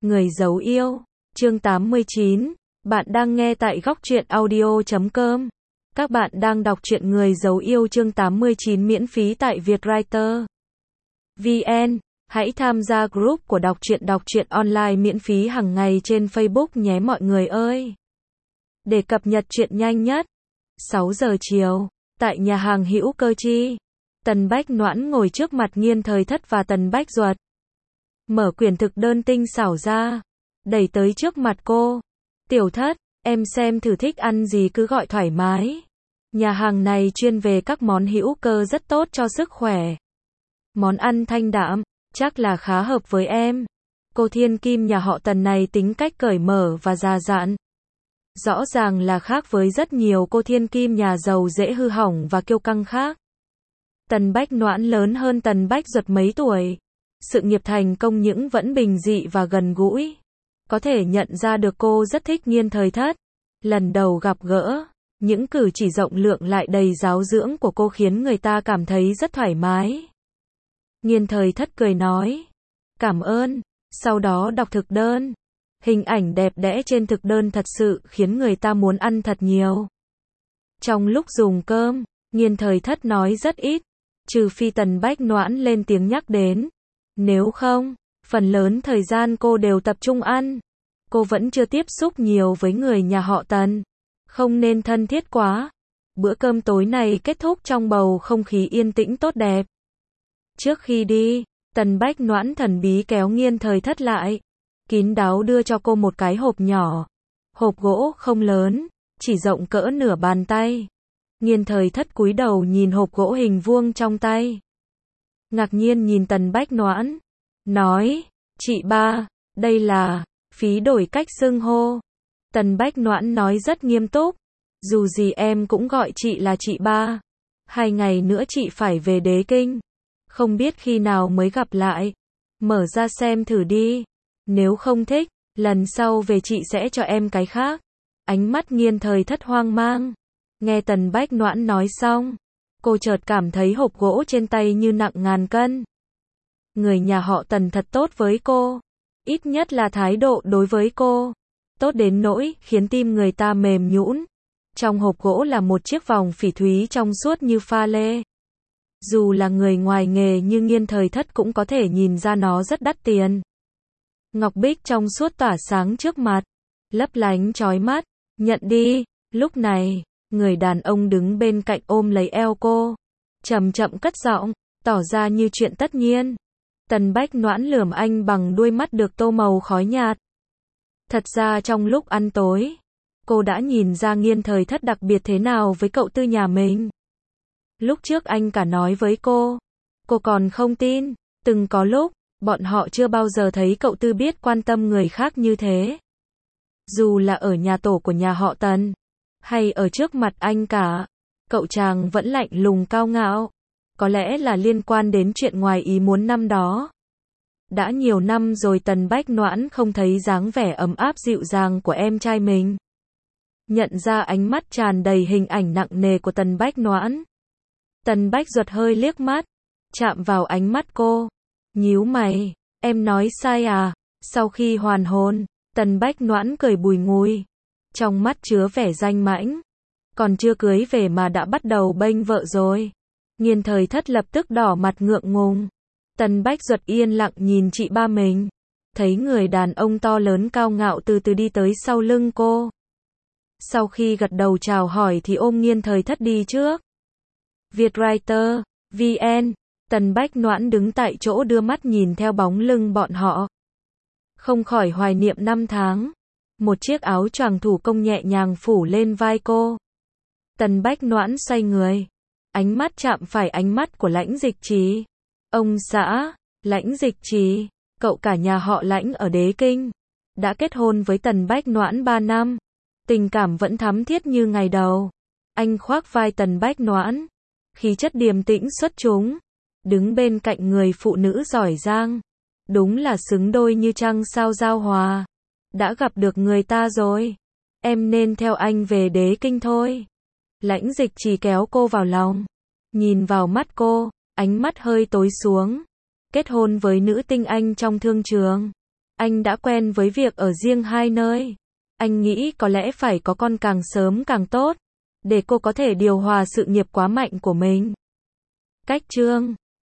Người giấu yêu, chương 89, bạn đang nghe tại góc truyện audio.com. Các bạn đang đọc truyện Người giấu yêu chương 89 miễn phí tại Vietwriter VN. Hãy tham gia group của đọc truyện online miễn phí hàng ngày trên Facebook nhé mọi người ơi. Để cập nhật truyện nhanh nhất. 6 giờ chiều, tại nhà hàng Hữu Cơ Chi, Tần Bách Noãn ngồi trước mặt Nghiên Thời Thất và Tần Bách Duật. Mở quyển thực đơn tinh xảo ra, đẩy tới trước mặt cô. Tiểu Thất, em xem thử thích ăn gì cứ gọi thoải mái. Nhà hàng này chuyên về các món hữu cơ rất tốt cho sức khỏe. Món ăn thanh đạm, chắc là khá hợp với em. Cô thiên kim nhà họ Tần này tính cách cởi mở và già dặn. Rõ ràng là khác với rất nhiều cô thiên kim nhà giàu dễ hư hỏng và kiêu căng khác. Tần Bách Noãn lớn hơn Tần Bách Duật mấy tuổi. Sự nghiệp thành công nhưng vẫn bình dị và gần gũi. Có thể nhận ra được cô rất thích Nghiên Thời Thất. Lần đầu gặp gỡ, những cử chỉ rộng lượng lại đầy giáo dưỡng của cô khiến người ta cảm thấy rất thoải mái. Nghiên Thời Thất cười nói, cảm ơn, sau đó đọc thực đơn. Hình ảnh đẹp đẽ trên thực đơn thật sự khiến người ta muốn ăn thật nhiều. Trong lúc dùng cơm, Nghiên Thời Thất nói rất ít, trừ phi Tần Bách Noãn lên tiếng nhắc đến. Nếu không, phần lớn thời gian cô đều tập trung ăn. Cô vẫn chưa tiếp xúc nhiều với người nhà họ Tần. Không nên thân thiết quá. Bữa cơm tối này kết thúc trong bầu không khí yên tĩnh tốt đẹp. Trước khi đi, Tần Bách Noãn thần bí kéo Nghiên Thời Thất lại. Kín đáo đưa cho cô một cái hộp nhỏ. Hộp gỗ không lớn, chỉ rộng cỡ nửa bàn tay. Nghiên Thời Thất cúi đầu nhìn hộp gỗ hình vuông trong tay. Ngạc nhiên nhìn Tần Bách Noãn. Nói, chị ba, đây là, phí đổi cách xưng hô. Tần Bách Noãn nói rất nghiêm túc. Dù gì em cũng gọi chị là chị ba. 2 ngày nữa chị phải về Đế Kinh. Không biết khi nào mới gặp lại. Mở ra xem thử đi. Nếu không thích, lần sau về chị sẽ cho em cái khác. Ánh mắt Nghiên Thời Thất hoang mang. Nghe Tần Bách Noãn nói xong, cô chợt cảm thấy hộp gỗ trên tay như nặng ngàn cân. Người nhà họ Tần thật tốt với cô. Ít nhất là thái độ đối với cô. Tốt đến nỗi khiến tim người ta mềm nhũn. Trong hộp gỗ là một chiếc vòng phỉ thúy trong suốt như pha lê. Dù là người ngoài nghề nhưng Nghiên Thời Thất cũng có thể nhìn ra nó rất đắt tiền. Ngọc bích trong suốt tỏa sáng trước mặt, lấp lánh chói mắt. Nhận đi. Lúc này, người đàn ông đứng bên cạnh ôm lấy eo cô, chậm chậm cất giọng, tỏ ra như chuyện tất nhiên. Tần Bách Noãn lườm anh bằng đuôi mắt được tô màu khói nhạt. Thật ra trong lúc ăn tối, cô đã nhìn ra Nghiên Thời Thất đặc biệt thế nào với cậu Tư nhà mình. Lúc trước anh cả nói với cô còn không tin. Từng có lúc, bọn họ chưa bao giờ thấy cậu Tư biết quan tâm người khác như thế. Dù là ở nhà tổ của nhà họ Tần, hay ở trước mặt anh cả, cậu chàng vẫn lạnh lùng cao ngạo. Có lẽ là liên quan đến chuyện ngoài ý muốn năm đó. Đã nhiều năm rồi Tần Bách Noãn không thấy dáng vẻ ấm áp dịu dàng của em trai mình. Nhận ra ánh mắt tràn đầy hình ảnh nặng nề của Tần Bách Noãn. Tần Bách Duật hơi liếc mắt, chạm vào ánh mắt cô. Nhíu mày, em nói sai à? Sau khi hoàn hồn, Tần Bách Noãn cười bùi ngùi. Trong mắt chứa vẻ danh mãnh. Còn chưa cưới về mà đã bắt đầu bênh vợ rồi. Nghiên Thời Thất lập tức đỏ mặt ngượng ngùng. Tần Bách Duật yên lặng nhìn chị ba mình. Thấy người đàn ông to lớn cao ngạo từ từ đi tới sau lưng cô. Sau khi gật đầu chào hỏi thì ôm Nghiên Thời Thất đi trước. Vietwriter VN. Tần Bách Noãn đứng tại chỗ đưa mắt nhìn theo bóng lưng bọn họ. Không khỏi hoài niệm năm tháng. Một chiếc áo choàng thủ công nhẹ nhàng phủ lên vai cô. Tần Bách Noãn xoay người. Ánh mắt chạm phải ánh mắt của Lãnh Dịch Trì. Ông xã, Lãnh Dịch Trì, cậu cả nhà họ Lãnh ở Đế Kinh. Đã kết hôn với Tần Bách Noãn 3 năm. Tình cảm vẫn thắm thiết như ngày đầu. Anh khoác vai Tần Bách Noãn. Khí chất điềm tĩnh xuất chúng. Đứng bên cạnh người phụ nữ giỏi giang. Đúng là xứng đôi như trăng sao giao hòa. Đã gặp được người ta rồi. Em nên theo anh về Đế Kinh thôi. Lãnh Dịch Trì kéo cô vào lòng. Nhìn vào mắt cô, ánh mắt hơi tối xuống. Kết hôn với nữ tinh anh trong thương trường. Anh đã quen với việc ở riêng hai nơi. Anh nghĩ có lẽ phải có con càng sớm càng tốt, để cô có thể điều hòa sự nghiệp quá mạnh của mình. Cách chương